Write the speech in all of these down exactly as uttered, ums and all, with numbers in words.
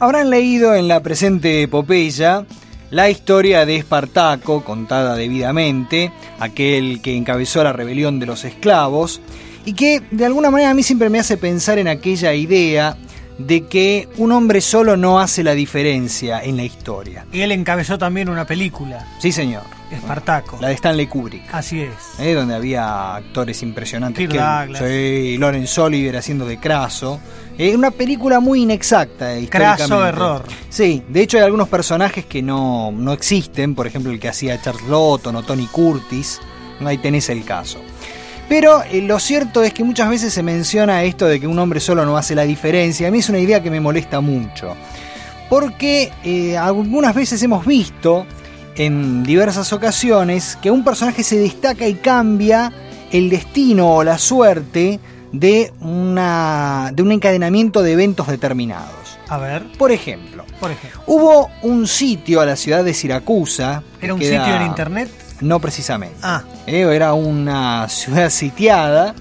Habrán leído en la presente epopeya la historia de Espartaco, contada debidamente, aquel que encabezó la rebelión de los esclavos, y que de alguna manera a mí siempre me hace pensar en aquella idea de que un hombre solo no hace la diferencia en la historia. Y él encabezó también una película. Sí, señor. Espartaco. La de Stanley Kubrick. Así es. ¿Eh? Donde había actores impresionantes. Kirk que, Douglas. Sí, Laurence Olivier haciendo de Craso. Eh, una película muy inexacta históricamente. Craso error. Sí, de hecho hay algunos personajes que no, no existen. Por ejemplo, el que hacía Charles Lawton o Tony Curtis. Ahí tenés el caso. Pero eh, lo cierto es que muchas veces se menciona esto de que un hombre solo no hace la diferencia. A mí es una idea que me molesta mucho. Porque eh, algunas veces hemos visto en diversas ocasiones que un personaje se destaca y cambia el destino o la suerte de, una, de un encadenamiento de eventos determinados. A ver. Por ejemplo, Por ejemplo. hubo un sitio a la ciudad de Siracusa. ¿Era un queda, sitio en internet? No precisamente. Ah. Eh, era una ciudad sitiada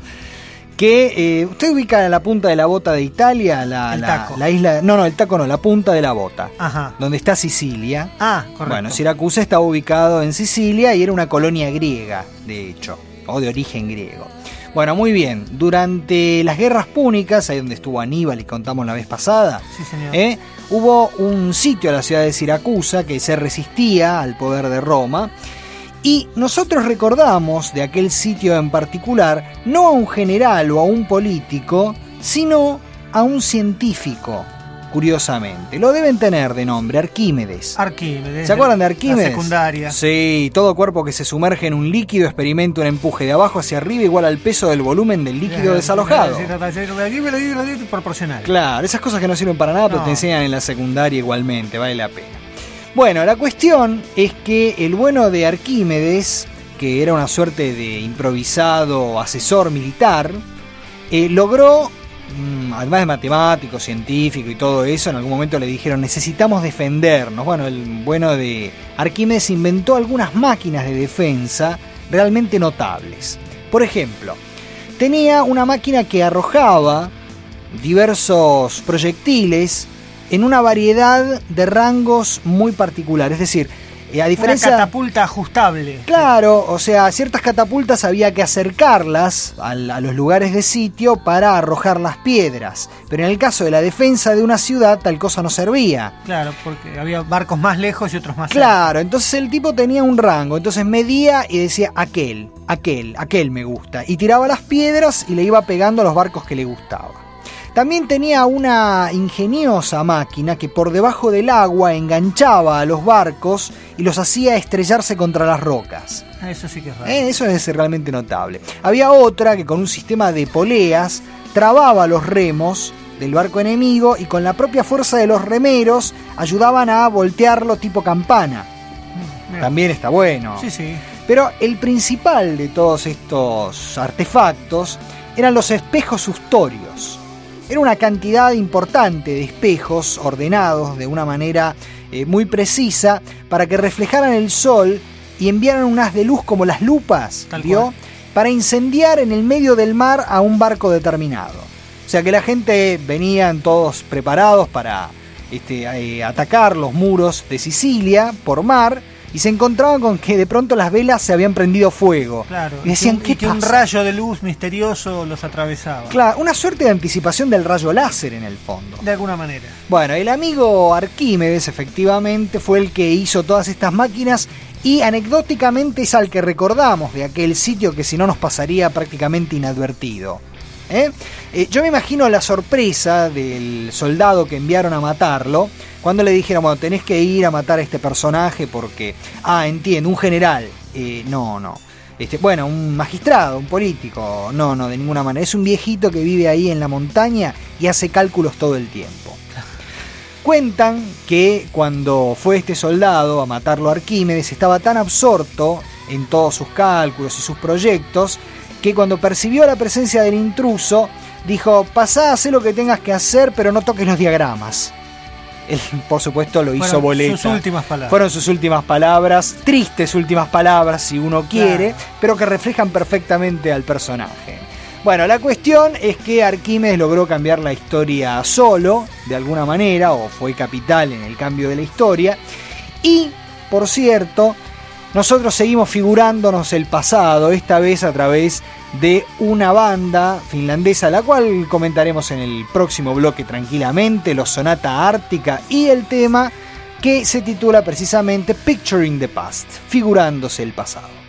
que eh, usted ubica en la punta de la bota de Italia, la, El la, Taco. la isla, no, no, el Taco no, la punta de la bota, Ajá. donde está Sicilia. Ah, correcto. Bueno, Siracusa estaba ubicado en Sicilia y era una colonia griega, de hecho, o de origen griego. Bueno, muy bien, durante las guerras púnicas, ahí donde estuvo Aníbal y contamos la vez pasada, Sí, señor. ¿eh? hubo un sitio a la ciudad de Siracusa que se resistía al poder de Roma. Y nosotros recordamos de aquel sitio en particular no a un general o a un político, sino a un científico, curiosamente. Lo deben tener de nombre, Arquímedes. Arquímedes. ¿Se acuerdan de Arquímedes? La secundaria. Sí, todo cuerpo que se sumerge en un líquido experimenta un empuje de abajo hacia arriba igual al peso del volumen del líquido desalojado. Proporcional. Claro, esas cosas que no sirven para nada, pero No. te enseñan en la secundaria igualmente, vale la pena. Bueno, la cuestión es que el bueno de Arquímedes, que era una suerte de improvisado asesor militar, eh, logró, mmm, además de matemático, científico y todo eso, en algún momento le dijeron necesitamos defendernos. Bueno, el bueno de Arquímedes inventó algunas máquinas de defensa realmente notables. Por ejemplo, tenía una máquina que arrojaba diversos proyectiles en una variedad de rangos muy particulares. Es decir, eh, a diferencia... Una catapulta ajustable. Claro, o sea, ciertas catapultas había que acercarlas al, a los lugares de sitio para arrojar las piedras. Pero en el caso de la defensa de una ciudad, tal cosa no servía. Claro, porque había barcos más lejos y otros más cerca. Claro, entonces el tipo tenía un rango, entonces medía y decía aquel, aquel, aquel me gusta. Y tiraba las piedras y le iba pegando a los barcos que le gustaba. También tenía una ingeniosa máquina que por debajo del agua enganchaba a los barcos y los hacía estrellarse contra las rocas. Eso sí que es raro. Eh, eso es realmente notable. Había otra que con un sistema de poleas trababa los remos del barco enemigo y con la propia fuerza de los remeros ayudaban a voltearlo tipo campana. Mira. También está bueno. Sí, sí. Pero el principal de todos estos artefactos eran los espejos ustorios. Era una cantidad importante de espejos ordenados de una manera eh, muy precisa para que reflejaran el sol y enviaran un haz de luz como las lupas, Tal ¿vio? cual. Para incendiar en el medio del mar a un barco determinado. O sea que la gente venían todos preparados para este, eh, atacar los muros de Sicilia por mar y se encontraban con que de pronto las velas se habían prendido fuego. Claro. Y decían, y que, ¿qué y que un pasa? rayo de luz misterioso los atravesaba. Claro, una suerte de anticipación del rayo láser en el fondo. De alguna manera. Bueno, el amigo Arquímedes efectivamente fue el que hizo todas estas máquinas y anecdóticamente es al que recordamos de aquel sitio que si no nos pasaría prácticamente inadvertido. ¿Eh? Eh, yo me imagino la sorpresa del soldado que enviaron a matarlo cuando le dijeron, bueno, tenés que ir a matar a este personaje porque, ah, entiendo, un general. Eh, no, no. Este, bueno, un magistrado, un político. No, no, de ninguna manera. Es un viejito que vive ahí en la montaña y hace cálculos todo el tiempo. Cuentan que cuando fue este soldado a matarlo a Arquímedes estaba tan absorto en todos sus cálculos y sus proyectos que cuando percibió la presencia del intruso dijo, pasá, hacé lo que tengas que hacer, pero no toques los diagramas. Él, por supuesto, lo hizo Fueron boleta. sus últimas palabras. Fueron sus últimas palabras, tristes últimas palabras si uno quiere, Claro. pero que reflejan perfectamente al personaje. Bueno, la cuestión es que Arquímedes logró cambiar la historia solo, de alguna manera, o fue capital en el cambio de la historia. Y, por cierto, nosotros seguimos figurándonos el pasado, esta vez a través de una banda finlandesa, la cual comentaremos en el próximo bloque tranquilamente, los Sonata Ártica, y el tema que se titula precisamente Picturing the Past, figurándose el pasado.